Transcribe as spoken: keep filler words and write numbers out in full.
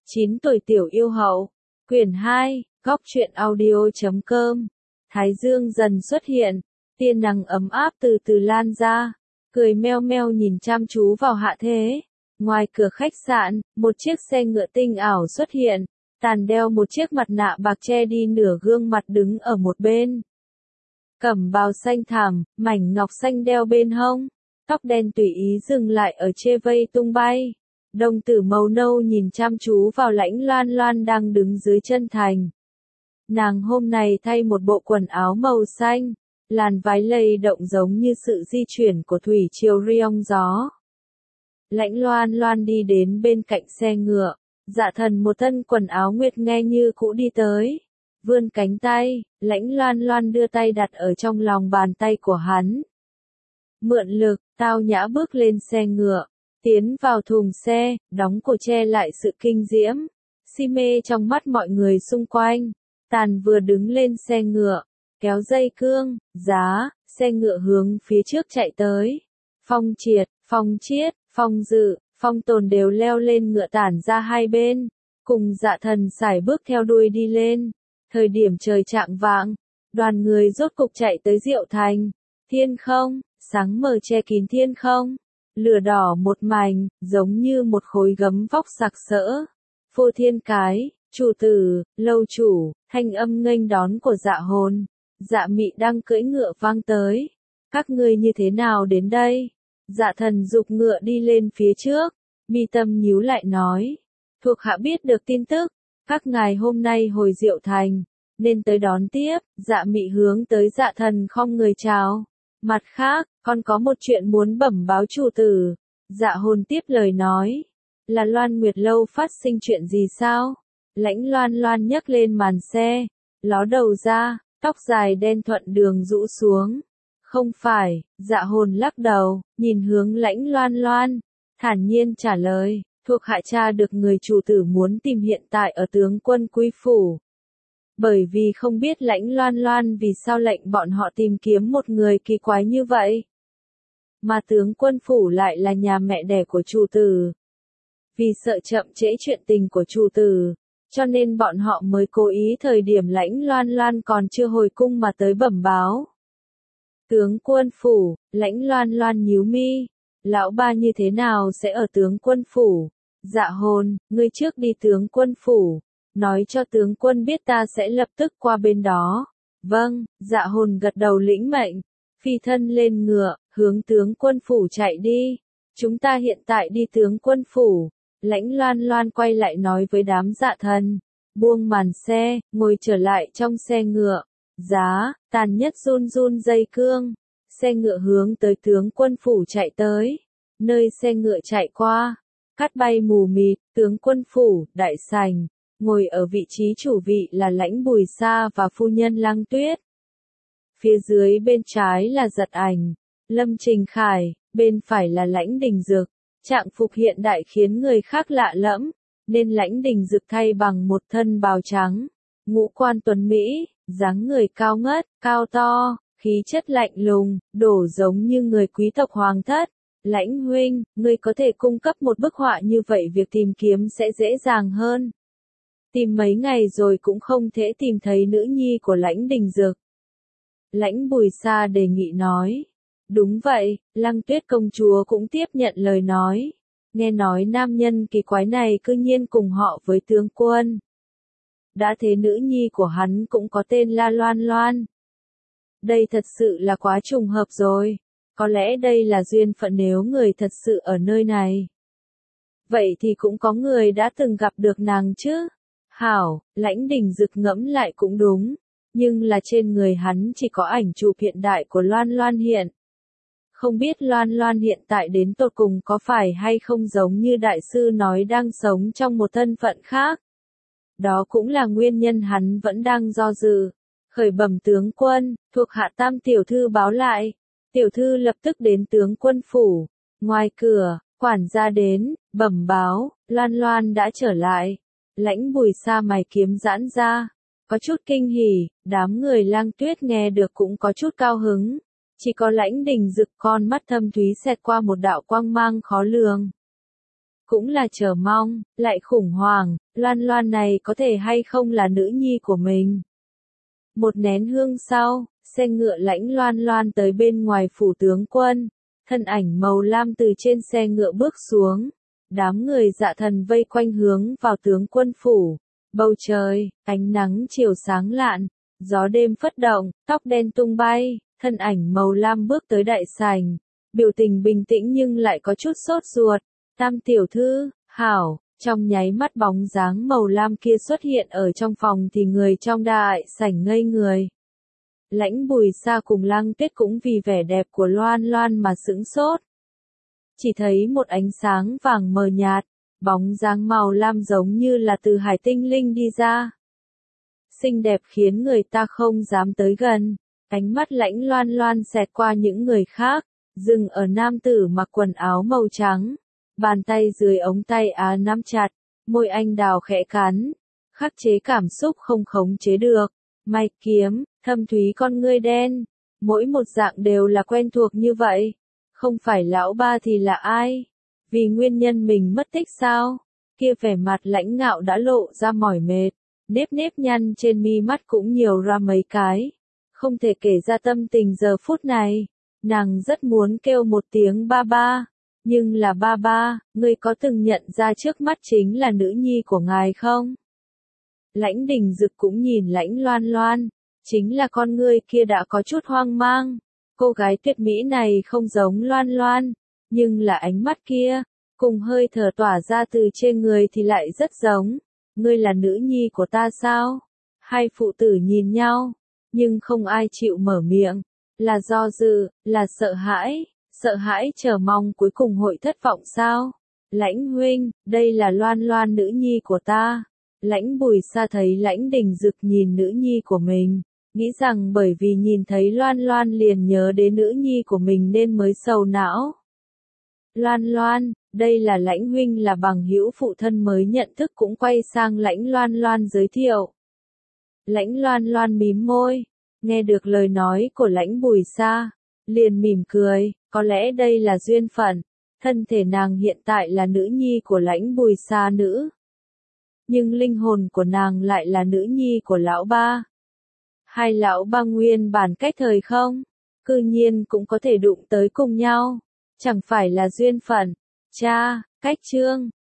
chín tuổi tiểu yêu hậu. Quyển hai, góc truyện audio chấm com. Thái dương dần xuất hiện, tia nắng ấm áp từ từ lan ra, cười meo meo nhìn chăm chú vào Hạ Thế. Ngoài cửa khách sạn, một chiếc xe ngựa tinh ảo xuất hiện, tàn đeo một chiếc mặt nạ bạc che đi nửa gương mặt đứng ở một bên. Cẩm bào xanh thẳm, mảnh ngọc xanh đeo bên hông, tóc đen tùy ý dừng lại ở chê vây tung bay. Đồng tử màu nâu nhìn chăm chú vào Lãnh Loan Loan đang đứng dưới chân thành. Nàng hôm nay thay một bộ quần áo màu xanh, làn váy lay động giống như sự di chuyển của thủy triều riong gió. Lãnh Loan Loan đi đến bên cạnh xe ngựa, Dạ Thần một thân quần áo nguyệt nghe như cũ đi tới. Vươn cánh tay, Lãnh Loan Loan đưa tay đặt ở trong lòng bàn tay của hắn. Mượn lực, tao nhã bước lên xe ngựa, tiến vào thùng xe, đóng cổ che lại sự kinh diễm, si mê trong mắt mọi người xung quanh. Tàn vừa đứng lên xe ngựa, kéo dây cương, giá, xe ngựa hướng phía trước chạy tới. Phong Triệt, Phong Chiết, Phong Dự, Phong Tồn đều leo lên ngựa tản ra hai bên, cùng Dạ Thần sải bước theo đuôi đi lên. Thời điểm trời chạng vạng, đoàn người rốt cục chạy tới Diệu Thành. Thiên không, sáng mờ che kín thiên không, lửa đỏ một mảnh, giống như một khối gấm vóc sặc sỡ. Phô Thiên Cái, chủ tử, lâu chủ, thanh âm nghênh đón của Dạ Hồn. Dạ Mị đang cưỡi ngựa vang tới. Các ngươi như thế nào đến đây? Dạ Thần giục ngựa đi lên phía trước, mi tâm nhíu lại nói. Thuộc hạ biết được tin tức, các ngài hôm nay hồi Diệu Thành, nên tới đón tiếp. Dạ Mị hướng tới Dạ Thần khom người chào. Mặt khác, con có một chuyện muốn bẩm báo chủ tử. Dạ Hồn tiếp lời nói. Là Loan Nguyệt Lâu phát sinh chuyện gì sao? Lãnh Loan Loan nhấc lên màn xe, ló đầu ra, tóc dài đen thuận đường rũ xuống. Không phải. Dạ Hồn lắc đầu, nhìn hướng Lãnh Loan Loan, thản nhiên trả lời. Thuộc hạ tra được người chủ tử muốn tìm hiện tại ở tướng quân Quy Phủ. Bởi vì không biết Lãnh Loan Loan vì sao lệnh bọn họ tìm kiếm một người kỳ quái như vậy. Mà tướng quân phủ lại là nhà mẹ đẻ của chủ tử. Vì sợ chậm trễ chuyện tình của chủ tử, cho nên bọn họ mới cố ý thời điểm Lãnh Loan Loan còn chưa hồi cung mà tới bẩm báo. Tướng quân phủ, Lãnh Loan Loan nhíu mi. Lão ba như thế nào sẽ ở tướng quân phủ? Dạ Hồn, ngươi trước đi tướng quân phủ, nói cho tướng quân biết ta sẽ lập tức qua bên đó. Vâng. Dạ Hồn gật đầu lĩnh mệnh, phi thân lên ngựa, hướng tướng quân phủ chạy đi. Chúng ta hiện tại đi tướng quân phủ. Lãnh Loan Loan quay lại nói với đám Dạ Thần, buông màn xe, ngồi trở lại trong xe ngựa. Giá, Tàn nhất run run dây cương, xe ngựa hướng tới tướng quân phủ chạy tới. Nơi xe ngựa chạy qua, cát bay mù mịt, tướng quân phủ, đại sảnh, ngồi ở vị trí chủ vị là Lãnh Bùi Sa và phu nhân Lăng Tuyết. Phía dưới bên trái là Giật Ảnh, Lâm Trình Khải, bên phải là Lãnh Đình Dực. Trạng phục hiện đại khiến người khác lạ lẫm, nên Lãnh Đình Dực thay bằng một thân bào trắng, ngũ quan tuấn mỹ, dáng người cao ngất, cao to, khí chất lạnh lùng, đổ giống như người quý tộc hoàng thất. Lãnh huynh, ngươi có thể cung cấp một bức họa như vậy việc tìm kiếm sẽ dễ dàng hơn. Tìm mấy ngày rồi cũng không thể tìm thấy nữ nhi của Lãnh Đình Dực. Lãnh Bùi Sa đề nghị nói. Đúng vậy. Lăng Tuyết công chúa cũng tiếp nhận lời nói. Nghe nói nam nhân kỳ quái này cư nhiên cùng họ với tướng quân. Đã thế nữ nhi của hắn cũng có tên là Loan Loan. Đây thật sự là quá trùng hợp rồi. Có lẽ đây là duyên phận nếu người thật sự ở nơi này. Vậy thì cũng có người đã từng gặp được nàng chứ. Hảo, Lãnh Đình Dực ngẫm lại cũng đúng. Nhưng là trên người hắn chỉ có ảnh chụp hiện đại của Loan Loan hiện. Không biết Loan Loan hiện tại đến tột cùng có phải hay không giống như đại sư nói đang sống trong một thân phận khác. Đó cũng là nguyên nhân hắn vẫn đang do dự. Khởi bẩm tướng quân, thuộc hạ Tam tiểu thư báo lại. Tiểu thư lập tức đến tướng quân phủ. Ngoài cửa, quản gia đến, bẩm báo, Loan Loan đã trở lại. Lãnh Bùi Sa mày kiếm giãn ra, có chút kinh hỉ, đám người Lang Tuyết nghe được cũng có chút cao hứng. Chỉ có Lãnh Đình Dực con mắt thâm thúy xẹt qua một đạo quang mang khó lường. cũng là chờ mong, lại khủng hoảng, Loan Loan này có thể hay không là nữ nhi của mình. Một nén hương sau, xe ngựa lãnh Loan Loan tới bên ngoài phủ tướng quân, thân ảnh màu lam từ trên xe ngựa bước xuống, đám người dạ thần vây quanh hướng vào tướng quân phủ, bầu trời, ánh nắng chiều sáng lạn, gió đêm phất động, tóc đen tung bay, thân ảnh màu lam bước tới đại sảnh, biểu tình bình tĩnh nhưng lại có chút sốt ruột, Tam tiểu thư, hảo. Trong nháy mắt bóng dáng màu lam kia xuất hiện ở trong phòng thì người trong đại sảnh ngây người. Lãnh Bùi Sa cùng Lăng Tuyết cũng vì vẻ đẹp của Loan Loan mà sững sốt. Chỉ thấy một ánh sáng vàng mờ nhạt, bóng dáng màu lam giống như là từ hải tinh linh đi ra. Xinh đẹp khiến người ta không dám tới gần, ánh mắt lãnh Loan Loan xẹt qua những người khác, dừng ở nam tử mặc quần áo màu trắng. Bàn tay dưới ống tay áo nắm chặt, môi anh đào khẽ cắn, khắc chế cảm xúc không khống chế được. Mày kiếm, thâm thúy con ngươi đen, mỗi một dạng đều là quen thuộc như vậy. Không phải lão ba thì là ai? Vì nguyên nhân mình mất tích sao? Kia vẻ mặt lãnh ngạo đã lộ ra mỏi mệt, nếp nếp nhăn trên mi mắt cũng nhiều ra mấy cái. Không thể kể ra tâm tình giờ phút này, nàng rất muốn kêu một tiếng ba ba. Nhưng là ba ba, ngươi có từng nhận ra trước mắt chính là nữ nhi của ngài không? Lãnh Đình Dực cũng nhìn lãnh Loan Loan, chính là con ngươi kia đã có chút hoang mang. Cô gái tuyệt mỹ này không giống Loan Loan, nhưng là ánh mắt kia, cùng hơi thở tỏa ra từ trên người thì lại rất giống. Ngươi là nữ nhi của ta sao? Hai phụ tử nhìn nhau, nhưng không ai chịu mở miệng, là do dự, là sợ hãi. Sợ hãi chờ mong cuối cùng hội thất vọng sao? Lãnh huynh, đây là Loan Loan nữ nhi của ta. Lãnh Bùi Sa thấy Lãnh Đình Dực nhìn nữ nhi của mình, nghĩ rằng bởi vì nhìn thấy Loan Loan liền nhớ đến nữ nhi của mình nên mới sầu não. Loan Loan, đây là Lãnh huynh là bằng hữu phụ thân mới nhận thức cũng quay sang Lãnh Loan Loan giới thiệu. Lãnh Loan Loan mím môi, nghe được lời nói của Lãnh Bùi Sa, liền mỉm cười. Có lẽ đây là duyên phận, thân thể nàng hiện tại là nữ nhi của Lãnh Bùi Sa nữ. Nhưng linh hồn của nàng lại là nữ nhi của lão ba. Hai lão ba nguyên bản cách thời không, cư nhiên cũng có thể đụng tới cùng nhau. Chẳng phải là duyên phận. Cha, cách chương.